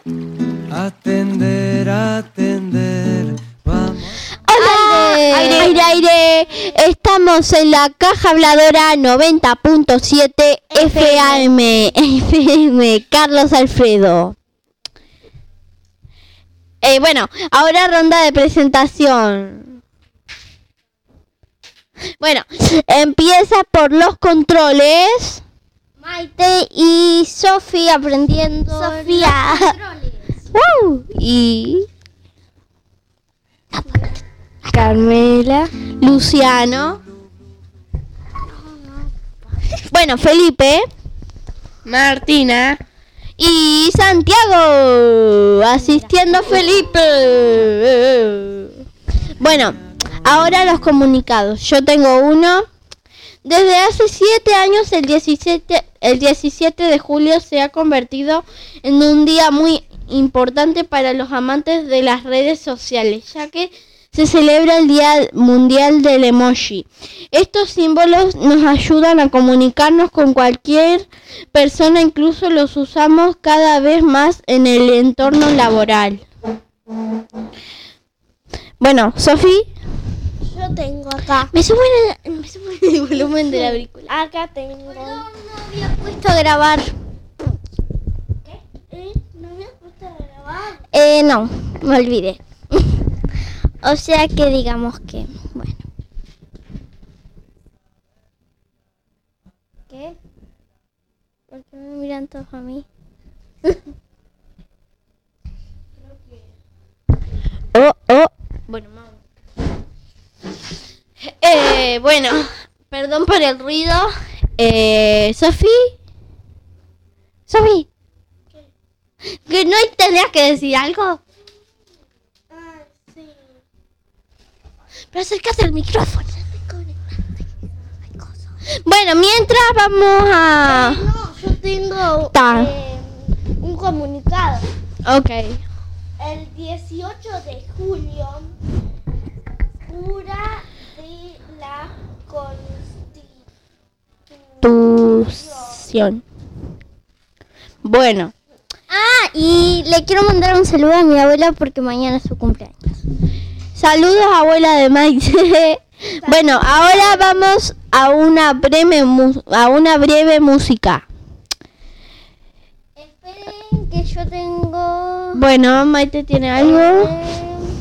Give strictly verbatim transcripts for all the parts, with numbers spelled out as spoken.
Atender, atender, vamos. Hola, aire. aire, aire, aire. Estamos en la caja habladora noventa punto siete F M, F M, Carlos Alfredo. Eh, bueno, ahora ronda de presentación. Bueno, empieza por los controles. Maite y Sofía aprendiendo. Sofía. Uh, y Carmela. Luciano. Bueno, Felipe. Martina. Y Santiago. Asistiendo Felipe. Bueno, ahora los comunicados. Yo tengo uno. Desde hace siete años, el diecisiete, el diecisiete de julio se ha convertido en un día muy importante para los amantes de las redes sociales, ya que se celebra el Día Mundial del Emoji. Estos símbolos nos ayudan a comunicarnos con cualquier persona, incluso los usamos cada vez más en el entorno laboral. Bueno, Sofi. Yo tengo acá. Me suben el, me suben el volumen de la auricular. Acá tengo. No, no había puesto a grabar. ¿Qué? ¿Eh? ¿No habías puesto a grabar? Eh, no, me olvidé. O sea que digamos que, bueno. ¿Qué? ¿Por qué me miran todos a mí? Oh, oh. Bueno, vamos. Eh, bueno, perdón por el ruido. Eh, Sofi. Sofi. ¿Que no tenías que decir algo? Ah, sí. Pero acércate al micrófono. Bueno, mientras vamos a... Eh, no, yo tengo Ta. eh, un comunicado. Ok. El dieciocho de julio, jura de la Constitución. Bueno. Ah, y le quiero mandar un saludo a mi abuela porque mañana es su cumpleaños. Saludos, abuela de Maite. Bueno, ahora vamos a una breve mu- a una breve música. Esperen que yo tengo... Bueno, Maite tiene algo. Eh,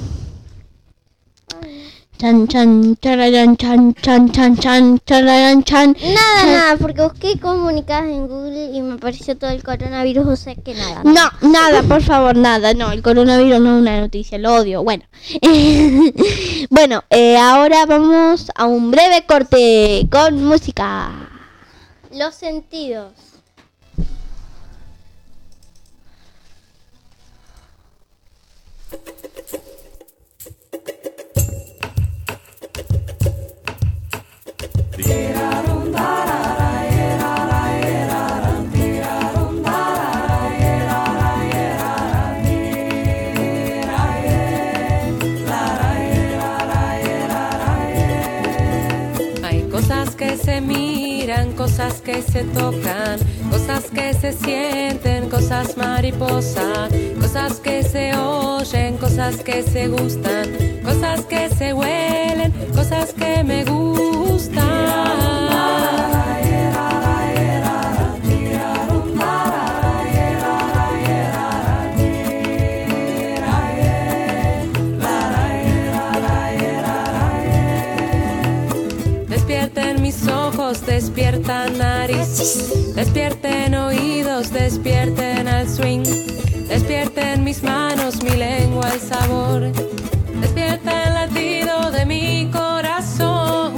Chan chan chararán chan chan chan chan chararán chan. Nada, nada, porque busqué comunicados en Google y me apareció todo el coronavirus, o sea que nada. No, nada, por favor, nada. No, el coronavirus no es una noticia, lo odio. Bueno, bueno, eh, ahora vamos a un breve corte con música. Los sentidos. Hay cosas que se miran, cosas que se tocan, cosas que se sienten, cosas mariposa, cosas que se oyen, cosas que se gustan, cosas que se huelen, cosas que me gustan. Despierten mis ojos, despiertan nariz, despierten oídos, despierten al swing, despierten mis manos, mi lengua, el sabor, despierta el latido de mi corazón.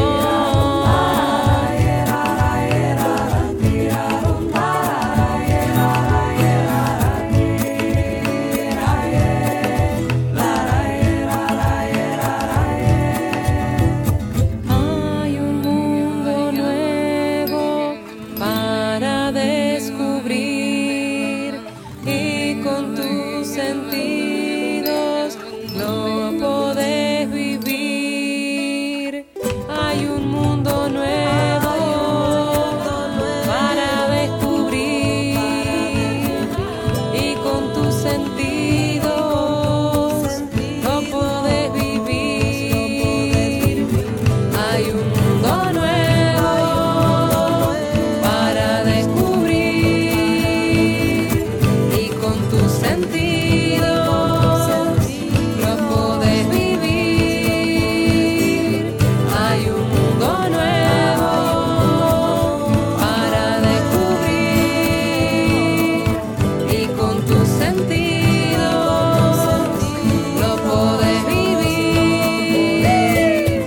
Hay un mundo nuevo para descubrir y con tus sentidos no podés vivir. Hay un mundo nuevo para descubrir y con tus sentido lo podés vivir. Hay un mundo nuevo para descubrir y con tus sentidos lo podés vivir. Hay un mundo nuevo para descubrir y con tus sentidos lo podés vivir.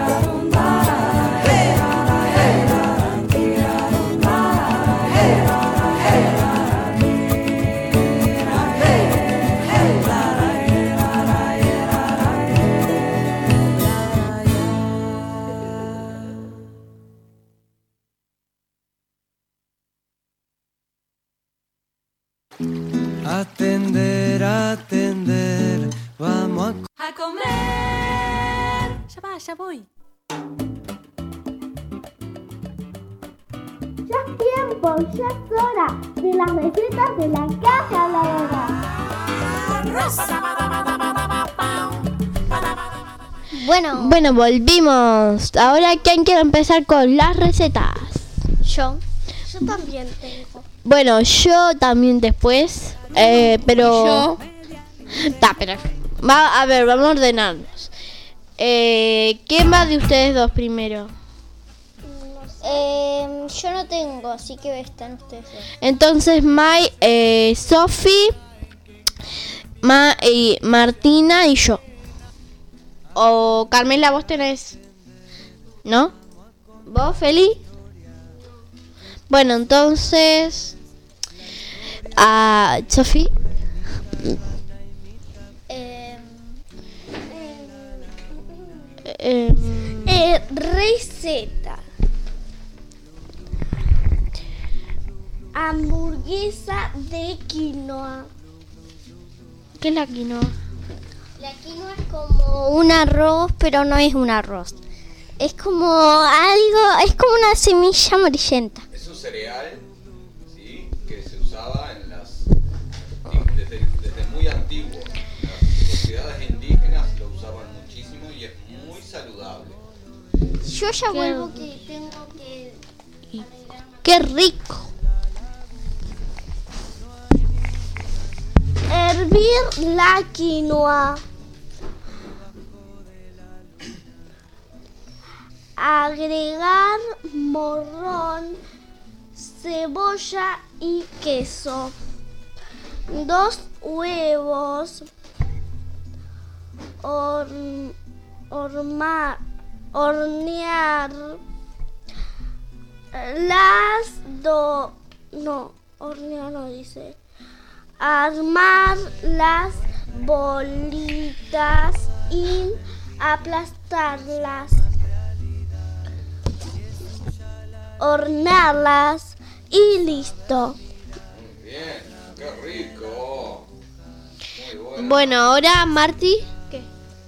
Atender, atender, vamos a A comer. Ya va, ya voy. Ya es tiempo, ya es hora de las recetas de la casa habladora. Bueno, Bueno, volvimos. Ahora, ¿quién quiere empezar con las recetas? yo, yo también tengo. Bueno, yo también después, eh, pero... Yo. Ta, pero... Va, a ver, vamos a ordenarnos. Eh, ¿Quién va de ustedes dos primero? Eh, yo no tengo, así que están ustedes dos. Entonces, Mai, eh, Sofi, Ma, y Martina y yo. O Carmela, vos tenés... ¿No? ¿Vos, Feli? Bueno, entonces... A Sofi. Eh, Eh, eh, receta. Hamburguesa de quinoa. ¿Qué es la quinoa? La quinoa es como un arroz, pero no es un arroz. Es como algo, es como una semilla amarillenta. Es un cereal, ¿sí? Que se usaba en las desde, desde muy antiguo. Las sociedades indígenas lo usaban muchísimo y es muy saludable. Yo ya Qué- vuelvo que tengo que... ¡Qué rico! Hervir la quinoa. Agregar morrón, cebolla y queso. Dos huevos. Horn- horma- hornear las dos. No, hornear no dice. Armar las bolitas y aplastarlas. Hornearlas y listo. Muy bien, qué rico. Muy bueno. Bueno, ahora Marti. ¿Qué?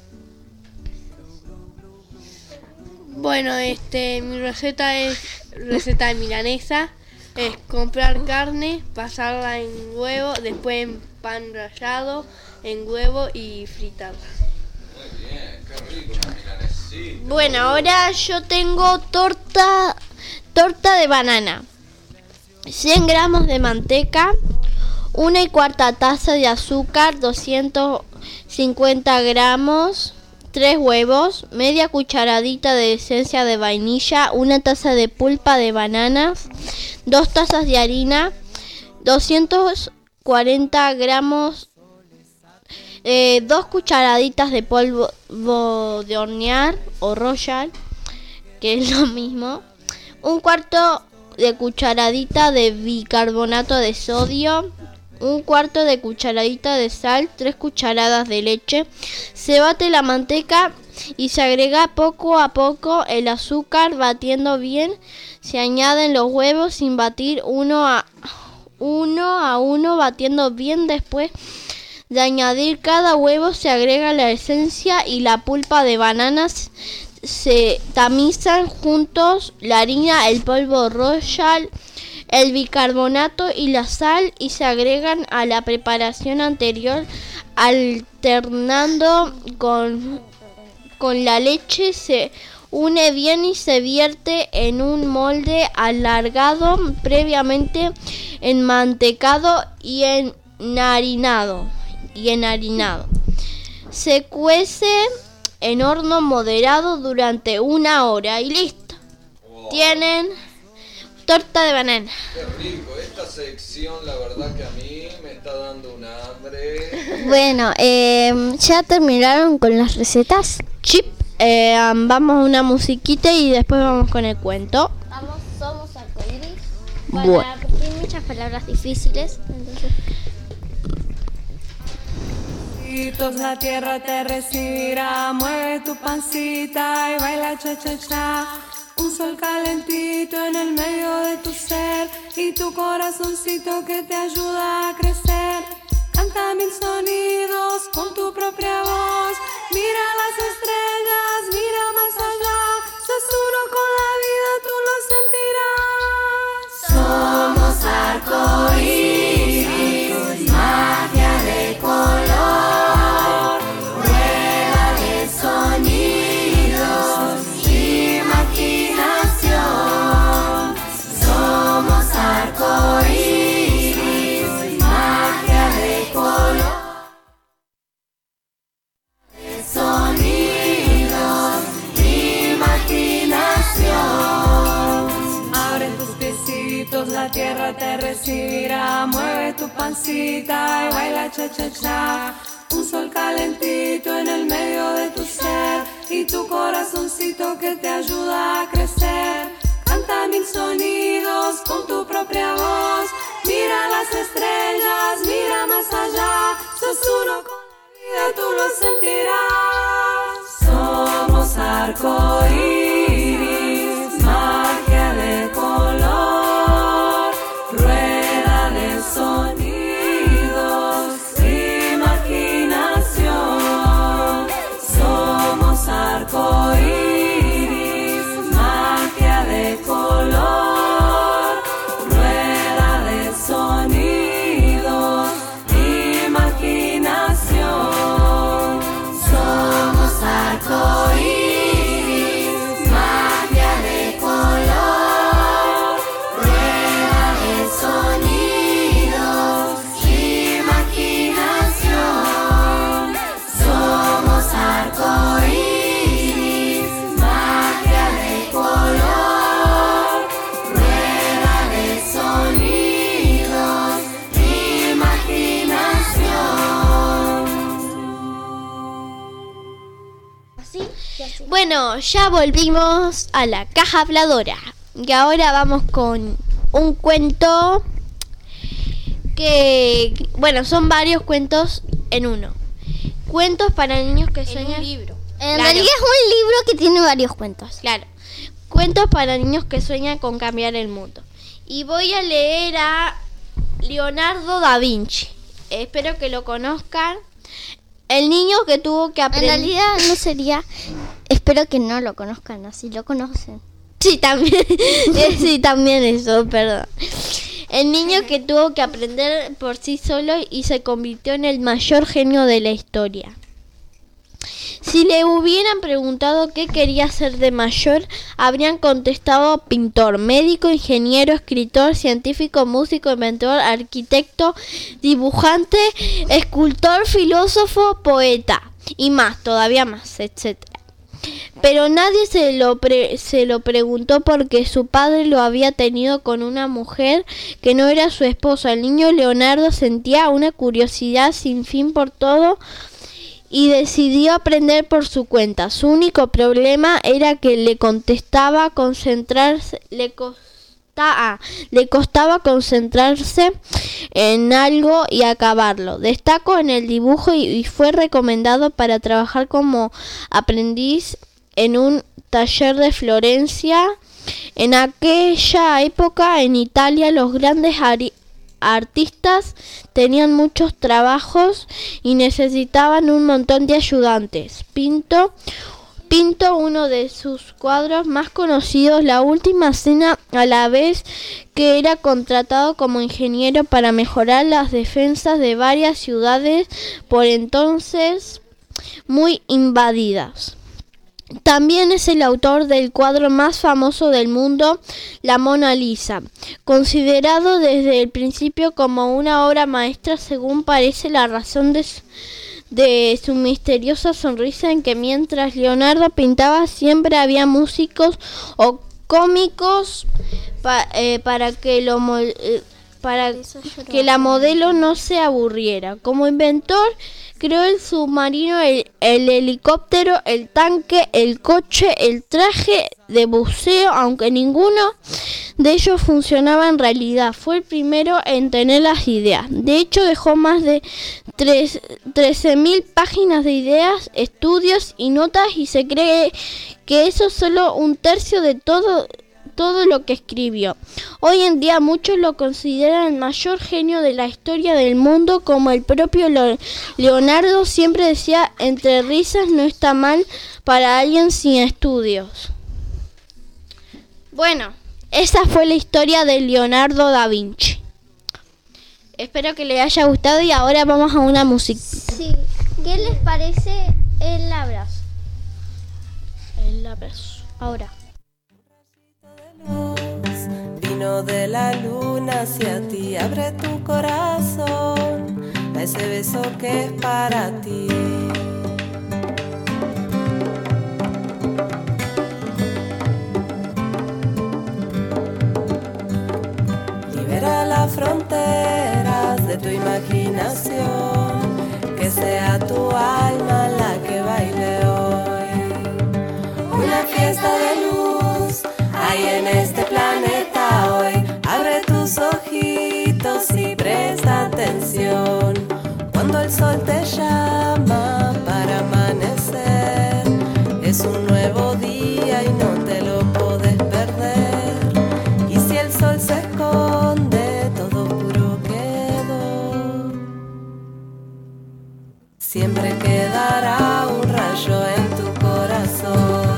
Bueno, este, mi receta es receta de milanesa. Es comprar carne, pasarla en huevo, después en pan rallado, en huevo y fritarla. Muy bien, qué rico una milanesita. Bueno, ahora yo tengo torta, torta de banana. cien gramos de manteca, una y cuarta taza de azúcar, doscientos cincuenta gramos, tres huevos, media cucharadita de esencia de vainilla, una taza de pulpa de bananas, dos tazas de harina, doscientos cuarenta gramos, eh, dos cucharaditas de polvo de hornear o royal, que es lo mismo, un cuarto de cucharadita de bicarbonato de sodio, un cuarto de cucharadita de sal, tres cucharadas de leche. Se bate la manteca y se agrega poco a poco el azúcar, batiendo bien. Se añaden los huevos sin batir, uno a uno a uno, batiendo bien. Después de añadir cada huevo se agrega la esencia y la pulpa de bananas. Se tamizan juntos la harina, el polvo royal, el bicarbonato y la sal y se agregan a la preparación anterior alternando con, con la leche. Se une bien y se vierte en un molde alargado, previamente enmantecado y enharinado. Y enharinado. Se cuece en horno moderado durante una hora y listo. Wow. Tienen torta de banana. Qué rico, esta sección la verdad que a mí me está dando un hambre. Bueno, eh, ¿ya terminaron con las recetas? Chip, eh, vamos a una musiquita y después vamos con el cuento. Vamos, somos arcoíris. Bueno. Para, porque hay muchas palabras difíciles, entonces... La tierra te recibirá, mueve tu pancita y baila cha cha cha. Un sol calentito en el medio de tu ser y tu corazoncito que te ayuda a crecer. Canta mil sonidos con tu propia voz. Mira las estrellas, mira más allá. Sos uno con la vida, tú lo sentirás. Somos arcoíris, magia de color, rueda de sonidos, imaginación. Somos arcoíris, magia de color, de sonidos, imaginación. Abre tus piecitos, la tierra te recibirá. Mueve tu pancita y baila cha cha cha. Un sol calentito en el medio de tu ser y tu corazoncito que te ayuda a crecer. Canta mil sonidos con tu propia voz. Mira las estrellas, mira más allá. Sos uno con la vida, tú lo sentirás. Somos arcoíris, magia de color, rueda de sonidos, imaginación. Somos arcoíris, magia de color, rueda de sonidos, imaginación. Somos arcoíris, magia de color, rueda de sonidos, imaginación. Somos arcoíris, magia de color, rueda de sonidos, imaginación. Así y así. Bueno, ya volvimos a la caja habladora. Y ahora vamos con un cuento que, bueno, son varios cuentos en uno. Cuentos para niños que sueñan. En Claro. realidad es un libro que tiene varios cuentos. Claro. Cuentos para niños que sueñan con cambiar el mundo. Y voy a leer a Leonardo da Vinci. Espero que lo conozcan. El niño que tuvo que En aprender. realidad no sería... Espero que no lo conozcan, así lo conocen. Sí, también. Eh, sí, también eso, perdón. El niño que tuvo que aprender por sí solo y se convirtió en el mayor genio de la historia. Si le hubieran preguntado qué quería ser de mayor, habrían contestado pintor, médico, ingeniero, escritor, científico, músico, inventor, arquitecto, dibujante, escultor, filósofo, poeta y más, todavía más, etcétera. Pero nadie se lo, pre- se lo preguntó porque su padre lo había tenido con una mujer que no era su esposa. El niño Leonardo sentía una curiosidad sin fin por todo y decidió aprender por su cuenta. Su único problema era que le contestaba concentrarse, le costaba, le costaba concentrarse en algo y acabarlo. Destacó en el dibujo y, y fue recomendado para trabajar como aprendiz en un taller de Florencia. En aquella época en Italia los grandes ari- artistas tenían muchos trabajos y necesitaban un montón de ayudantes. Pintó pintó uno de sus cuadros más conocidos, La Última Cena, a la vez que era contratado como ingeniero para mejorar las defensas de varias ciudades por entonces muy invadidas. También es el autor del cuadro más famoso del mundo, la Mona Lisa, considerado desde el principio como una obra maestra, según parece la razón de su, de su misteriosa sonrisa, en que mientras Leonardo pintaba siempre había músicos o cómicos pa, eh, para que lo eh, para que la modelo no se aburriera. Como inventor, creó el submarino, el, el helicóptero, el tanque, el coche, el traje de buceo, aunque ninguno de ellos funcionaba en realidad. Fue el primero en tener las ideas. De hecho, dejó más de trece mil páginas de ideas, estudios y notas, y se cree que eso es solo un tercio de todo todo lo que escribió. Hoy en día muchos lo consideran el mayor genio de la historia del mundo, como el propio Leonardo siempre decía, entre risas no está mal para alguien sin estudios. Bueno, esa fue la historia de Leonardo da Vinci. Espero que les haya gustado y ahora vamos a una música. Sí, ¿qué les parece el abrazo? El abrazo. Ahora. Vino de la luna hacia ti, abre tu corazón a ese beso que es para ti. Libera las fronteras de tu imaginación, que sea tu alma la que baile hoy. Una fiesta de luz hay en este planeta hoy. Abre tus ojitos y presta atención cuando el sol te llama para amanecer. Es un nuevo día y no te lo podés perder. Y si el sol se esconde, todo oscuro quedó. Siempre quedará un rayo en tu corazón.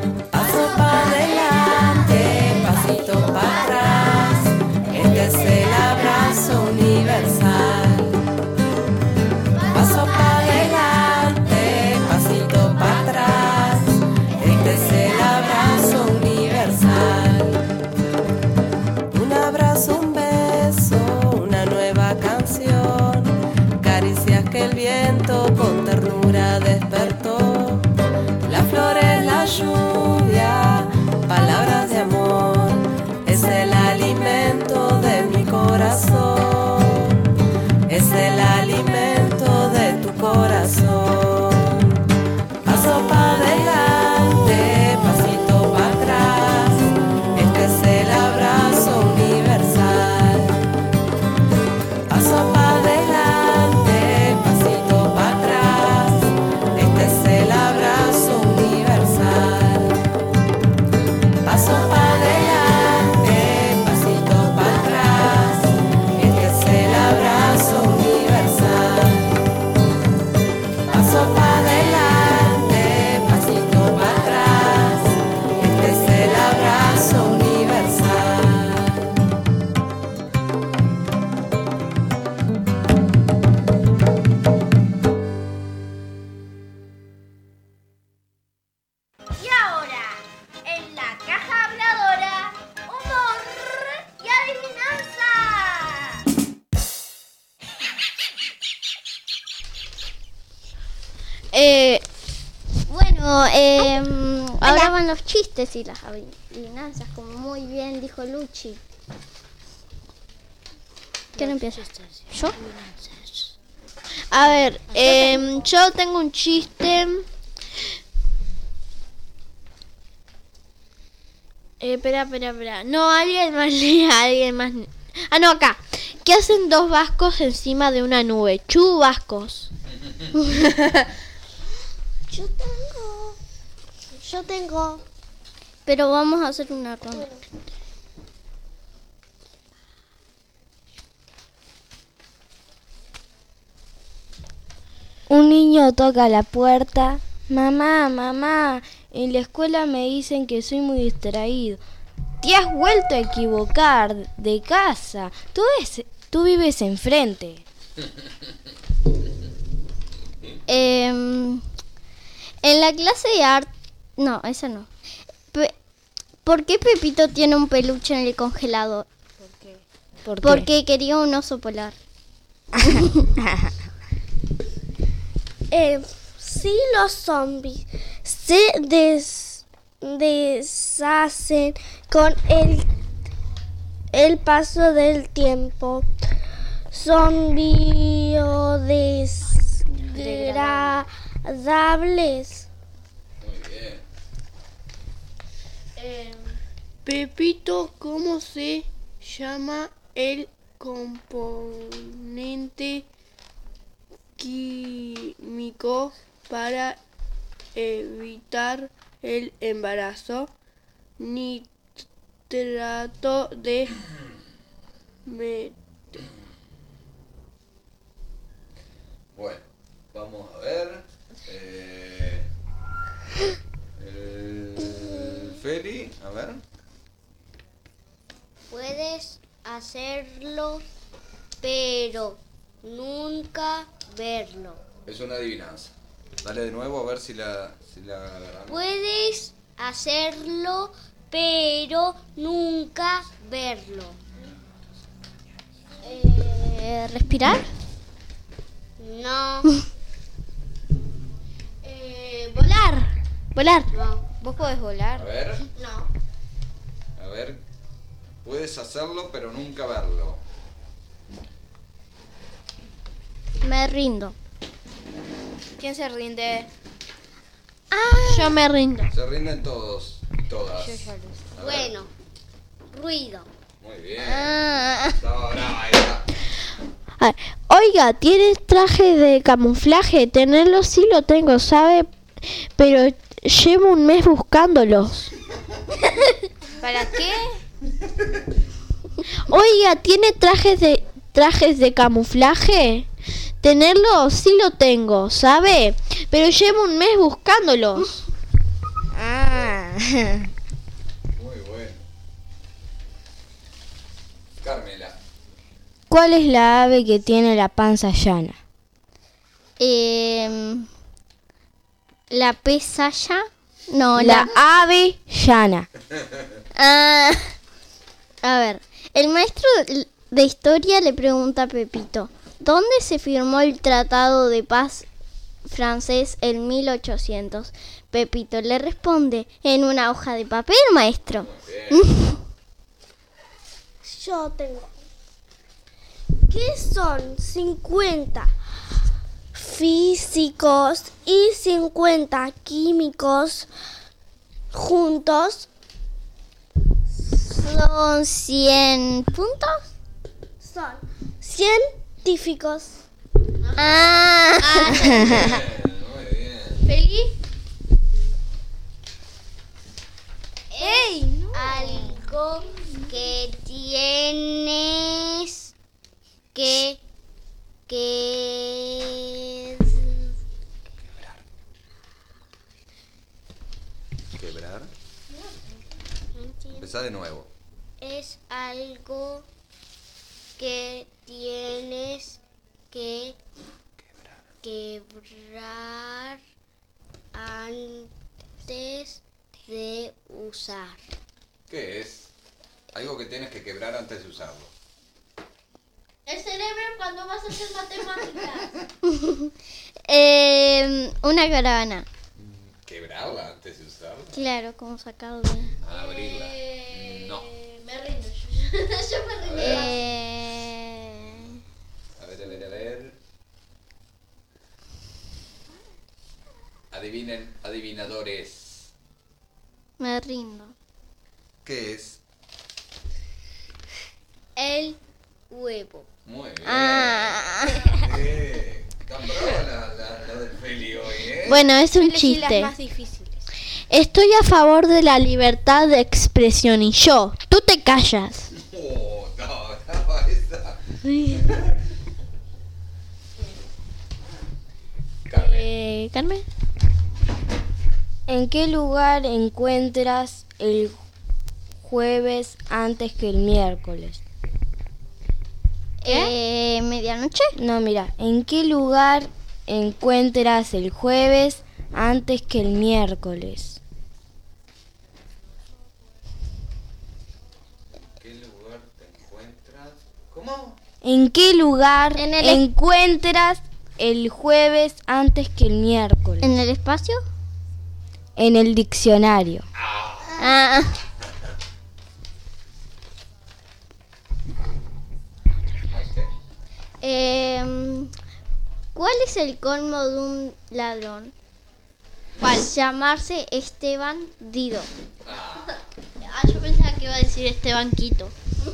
Para atrás, este es el abrazo universal. Paso para adelante, pasito para atrás, este es el abrazo universal. Un abrazo, un beso, una nueva canción, caricias que el viento con ternura despertó. Las flores, la lluvia, palabras de amor. Es el alimento de mi corazón, es el alimento de tu corazón. Paso para adelante, pasito para atrás, este es el abrazo universal. Paso para adelante, pasito para atrás, este es el abrazo universal. Paso para adelante. Eh, bueno, eh, ahora van los chistes y las adivinanzas, como muy bien dijo Luchi. ¿Quién empieza? ¿Yo? A ver, eh, yo tengo un chiste. Eh, espera, espera, espera. No, alguien más lea, alguien más. Ah, no, acá. ¿Qué hacen dos vascos encima de una nube? Chubascos. Yo tengo. Yo tengo. Pero vamos a hacer una ronda. Un niño toca la puerta. Mamá, mamá, En la escuela me dicen que soy muy distraído. Te has vuelto a equivocar de casa. Tú, es, tú vives enfrente. Eh, en la clase de arte... No, esa no. Pe- ¿Por qué Pepito tiene un peluche en el congelador? ¿Por qué? Porque quería un oso polar. Eh, si los zombies se des- deshacen con el, el paso del tiempo, son biodegradables. Muy bien. Pepito, ¿cómo se llama el componente químico para evitar el embarazo? Nitrato de met- Bueno, vamos a ver. Eh, el Feli, a ver. Puedes hacerlo, pero nunca verlo. Es una adivinanza. Dale de nuevo a ver si la, si la agarramos. Puedes hacerlo, pero nunca verlo. Eh, ¿Respirar? No. Eh, volar. Volar. No. ¿Vos podés A volar? ver, No. a ver. Puedes hacerlo pero nunca verlo. Me rindo. ¿Quién se rinde? Yo me rindo. Se rinden todos y todas. Yo ya lo sé. A ver. Bueno, ruido. Muy bien. Ah. Estaba brava esa. Ah, oiga, ¿tienes traje de camuflaje? Tenerlo sí lo tengo, ¿sabe? Pero llevo un mes buscándolos. ¿Para qué? Oiga, ¿tiene trajes de trajes de camuflaje? Tenerlo sí lo tengo, ¿sabe? Pero llevo un mes buscándolos. Ah. Muy bueno. Carmela. ¿Cuál es la ave que tiene la panza llana? Eh, ¿La pesaya? No, La la... ave llana. Ah, a ver, el maestro de historia le pregunta a Pepito, ¿dónde se firmó el Tratado de Paz francés en mil ochocientos? Pepito le responde, en una hoja de papel, maestro. Yo tengo. ¿Qué son cincuenta físicos y cincuenta químicos juntos? ¿Son cien puntos? Son científicos. Ah, Bien, muy bien. ¿Feliz? es algo que tienes que que Quebrar. Empezá de nuevo. es algo que tienes que quebrar antes de usar. ¿Qué es? Algo que tienes que quebrar antes de usarlo. El cerebro cuando vas a hacer matemáticas. Eh, una caravana. ¿Quebrarla antes de usarla? Claro, como sacarlo de... Abrirla. No. Me rindo. Yo, yo me A rindo. ver, Eh, a ver, a ver, a ver. Adivinen, adivinadores. me rindo. ¿Qué es? El huevo. Muy bien. Ah. Eh, tan brava la, la, la del Feli hoy, ¿eh? Bueno, es un Elegí las chiste. más difíciles. Estoy a favor de la libertad de expresión y yo, tú te callas. Oh, no, estaba esa. Carmen. Eh, Carmen. ¿En qué lugar encuentras el jueves antes que el miércoles? ¿Qué? Eh, ¿Medianoche? No, mira, ¿en qué lugar encuentras el jueves antes que el miércoles? ¿En qué lugar te encuentras? ¿Cómo? ¿En qué lugar En el encuentras el jueves antes que el miércoles? ¿En el espacio? En el diccionario. Ah. Eh, ¿Cuál es el colmo de un ladrón? ¿Cuál? Llamarse Esteban Dido. Ah, yo pensaba que iba a decir este banquito.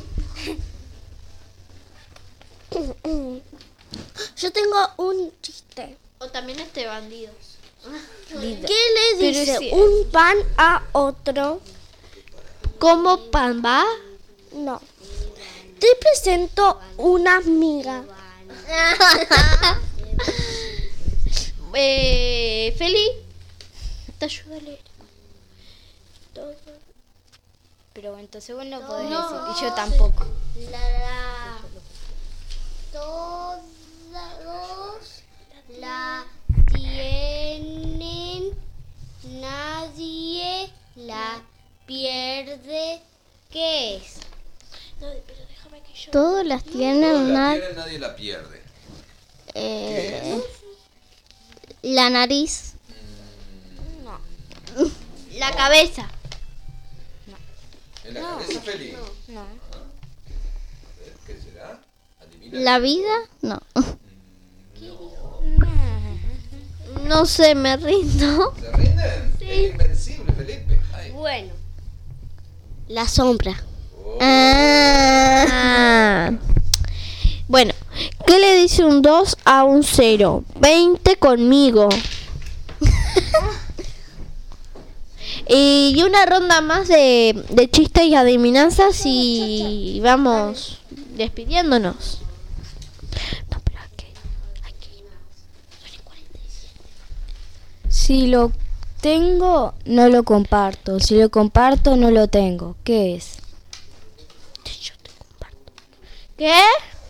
Yo tengo un chiste. O también este bandido. ¿Qué le Pero dice sí. un pan a otro? ¿Cómo pan va? No. Te presento una amiga. eh, Feli, te ayudo a leer. Pero entonces vos no podés decir, y yo tampoco. La, todos la tienen, nadie la pierde. ¿Qué es? Todos las tienen, Todos la nadie. tienen, nadie la pierde. Eh, la nariz. La cabeza. ¿En la cabeza, Feli? No. A ver, ¿qué será? ¿Adivina? La vida, no. No sé, me rindo. ¿Se rinden? Es invencible, Felipe. Ay. Bueno. La sombra. Oh. Ah. Bueno, ¿qué le dice un dos a un cero? veinte conmigo. Y una ronda más de, de chistes y adivinanzas y vamos despidiéndonos. No, pero hay que, hay que ir. Son y cuarenta y siete. Si lo tengo, no lo comparto. Si lo comparto, no lo tengo. ¿Qué es? Yo te comparto. ¿Qué?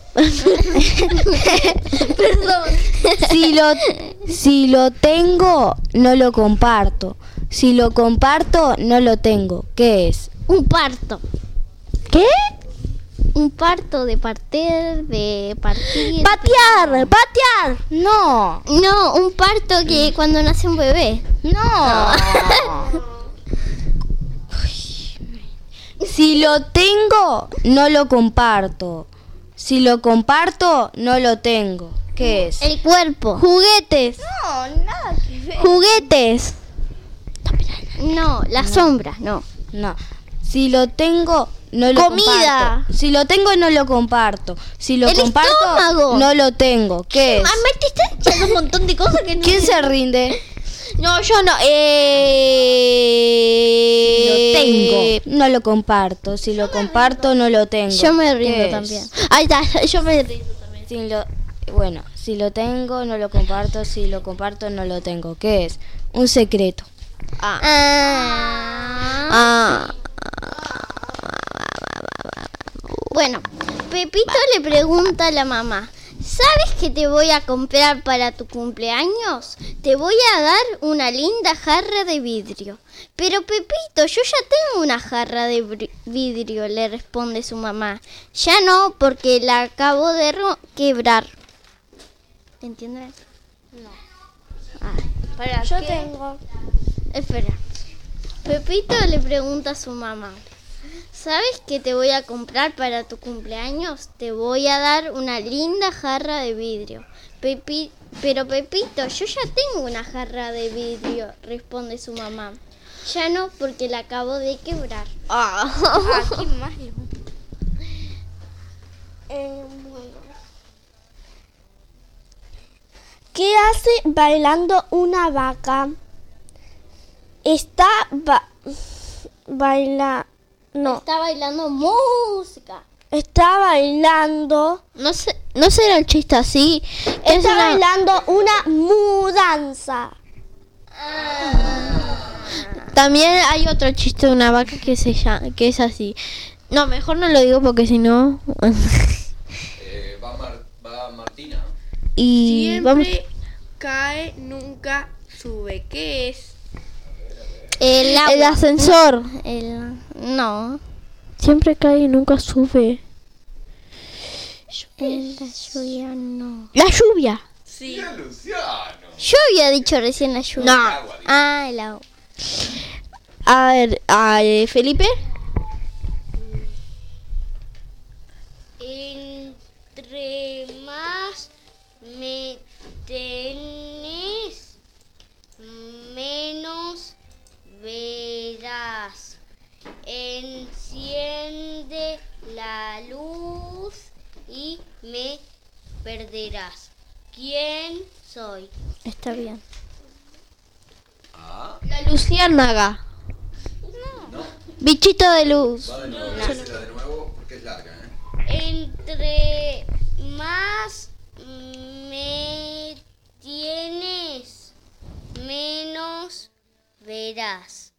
Perdón. Si lo, si lo tengo, no lo comparto. Si lo comparto, no lo tengo. ¿Qué es? Un parto. ¿Qué? Un parto de partir, de partir. ¡Patear! ¡Patear! No, No, un parto que cuando nace un bebé. no. Si lo tengo, no lo comparto. Si lo comparto, no lo tengo. ¿Qué es? El cuerpo. Juguetes. No, nada que ver. Juguetes. No, la sombra, no. No. Si lo tengo, no lo Comida. comparto. Si lo tengo, no lo comparto. Si lo El comparto, estómago. no lo tengo. ¿Qué es? Ah, me estás echando un montón de cosas que no. ¿Quién se rinde? No, yo no. Eh... Lo tengo. No lo comparto. Si lo comparto, no lo tengo. Yo me ¿Qué rindo es? también. Ahí está, yo me rindo también. Si lo, bueno, si lo tengo, no lo comparto. Si lo comparto, no lo tengo. ¿Qué es? Un secreto. Ah. Ah. Ah. Bueno, Pepito le pregunta a la mamá, ¿sabes qué te voy a comprar para tu cumpleaños? Te voy a dar una linda jarra de vidrio. Pero Pepito, yo ya tengo una jarra de bri- vidrio, le responde su mamá. Ya no, porque la acabo de ro- quebrar. ¿Te entiendes? Para Yo qué? tengo. Espera. Pepito le pregunta a su mamá, ¿sabes qué te voy a comprar para tu cumpleaños? Te voy a dar una linda jarra de vidrio. Pepi, pero Pepito, yo ya tengo una jarra de vidrio, responde su mamá. Ya no, porque la acabo de quebrar. Ah. Ah, qué malo. Eh, bueno. ¿Qué hace bailando una vaca? Está ba baila no, Está bailando música. está bailando, No sé, no será el chiste así. Es está una... bailando una mudanza. Ah. también hay otro chiste de una vaca que se llama, que es así. No, mejor no lo digo porque si no. Eh, va, Mar- va Martina. Y Siempre vamos. cae, nunca sube. ¿Qué es? El agua. El ascensor. El... No. Siempre cae y nunca sube. El- la lluvia no. La lluvia. Sí. Mira, Luciano. Yo había dicho recién la lluvia. No. Agua, dice. Ah, el agua. A ver, a, eh, Felipe. Entre más me tenés, menos verás. Enciende la luz y me perderás. ¿Quién soy? Está bien. Ah, La luciérnaga. no. Bichito de luz. Va de nuevo. Léesela de nuevo porque es larga, ¿eh? Entre más me tienes, menos verás.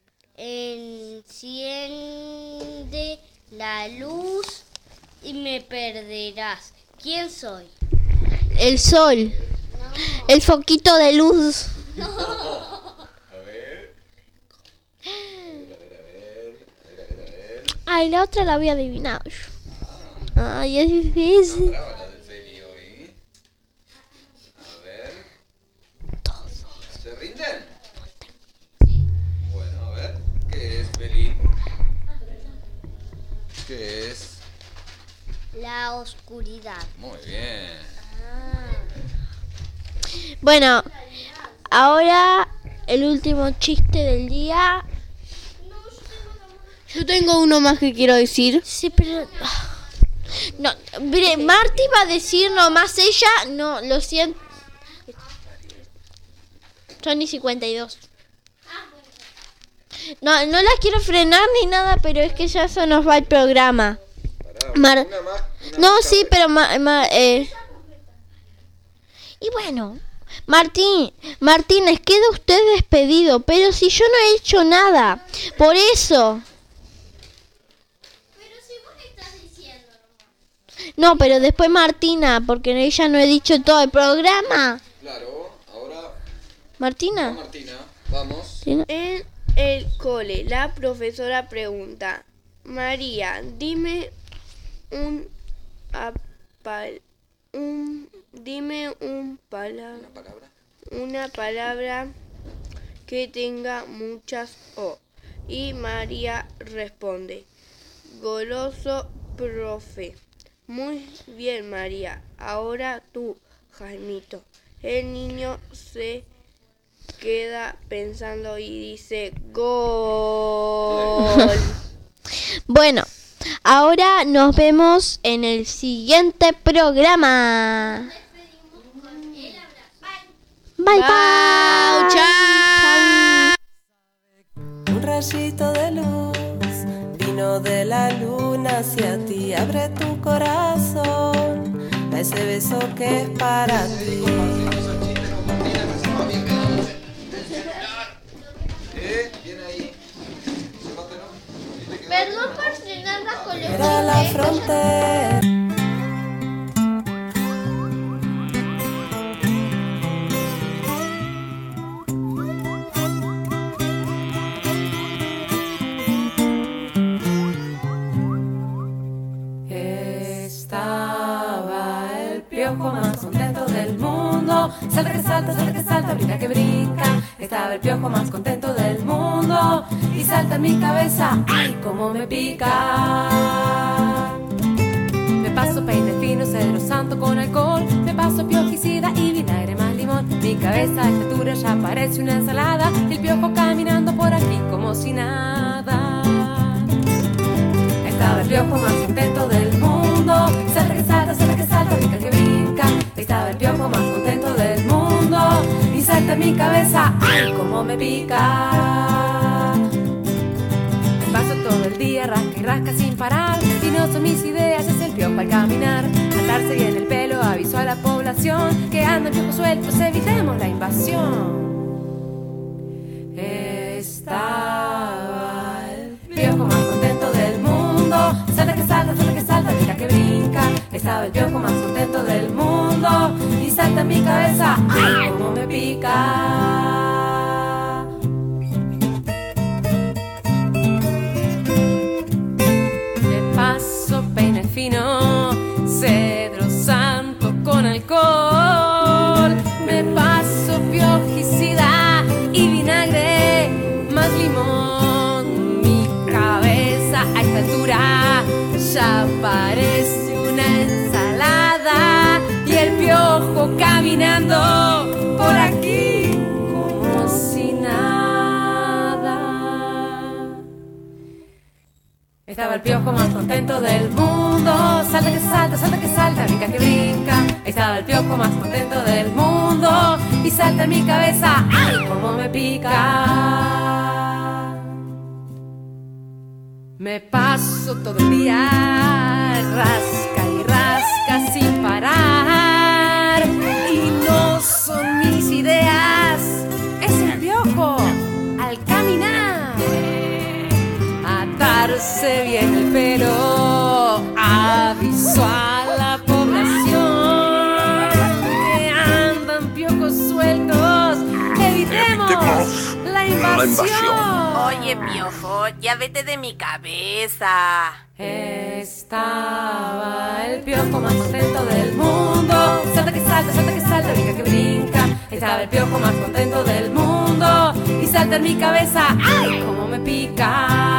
Enciende la luz y me perderás. ¿Quién soy? El sol. El foquito de luz. A ver. A ver, a ver, a ver, a ver, a ver. Ay, la otra la había adivinado yo. Ay, es difícil. Brava la del Feli hoy. A ver. ¿Se rinden? Bueno, a ver. ¿Qué es, Feli? ¿Qué es? La oscuridad. Muy bien. Bueno, ahora el último chiste del día. Yo tengo uno más que quiero decir. Sí, pero... No, mire, Marty va a decir nomás ella. No, lo siento. Son y cincuenta y dos. No, no la quiero frenar ni nada, pero es que ya se nos va el programa. Pará, Mar- una más, una No, más, sí, cabe. pero... Ma- ma- eh. Y bueno, Martín, Martínez, queda usted despedido, pero si yo no he hecho nada. Por eso. No, pero después Martina, porque ella no he dicho todo el programa. Claro, ahora va Martina. Martina. Vamos. ¿Sí? En el cole, la profesora pregunta: María, dime un, apal- un dime un pala- Una palabra. una palabra que tenga muchas O. Y María responde: goloso, profe. Muy bien, María. Ahora tú, Jaimito. El niño se queda pensando y dice: gol. Bueno, ahora nos vemos en el siguiente programa. Bye, bye. Chao. Un rayito de luz vino de la luna hacia ti. Abre tu corazón a ese beso que es para ti. ¿Eh? Viene ahí. Llévatelo. Dile que va. Perdón por frenar la colección. Era la frontera. Estaba el piojo más contento del mundo. Salta que salta, salta que salta, brinca que brinca. Estaba el piojo más contento del mundo. Y salta en mi cabeza, ¡ay, cómo me pica! Me paso peine fino, cedro santo con alcohol. Me paso piojicida y vinagre más limón. Mi cabeza a esta altura ya parece una ensalada. Y el piojo caminando por aquí como si nada. Estaba el piojo más contento del mundo. Salta que salta, salta que salta, brinca que brinca. Estaba el piojo más contento del mundo. Y salta en mi cabeza, ¡ay, cómo me pica! Me paso todo el día, rasca y rasca sin parar. Y no son mis ideas, es el piojo al caminar. Atarse bien el pelo, aviso a la población que andan piojos sueltos, evitemos la invasión. Eh, Estaba el piojo más contento del mundo. Salta que salta, salta que salta, brinca que brinca. Estaba el piojo más contento del mundo. Y salta en mi cabeza, ¡ay, cómo me pica! Le paso peine fino, cedro santo con alcohol. Me paso piojicida y vinagre más limón. Mi cabeza a esta altura ya parece una ensalada. Y el piojo caminando por aquí como si nada. Estaba el piojo más contento del mundo. Salta que salta, salta que salta, brinca que brinca. Estaba el piojo más contento del mundo. Y salta en mi cabeza, ¡ay, cómo me pica! Me paso todo el día rasca y rasca sin parar. Y no son mis ideas, es el piojo al caminar. Atarse bien el pelo, aviso a la población que andan piojos sueltos. Evitemos la invasión. Oye, piojo, ya vete de mi cabeza. Estaba el piojo más contento del mundo. Salta que salta, salta que salta, brinca que brinca. Estaba el piojo más contento del mundo. Y salta en mi cabeza, ¡ay, cómo me pica!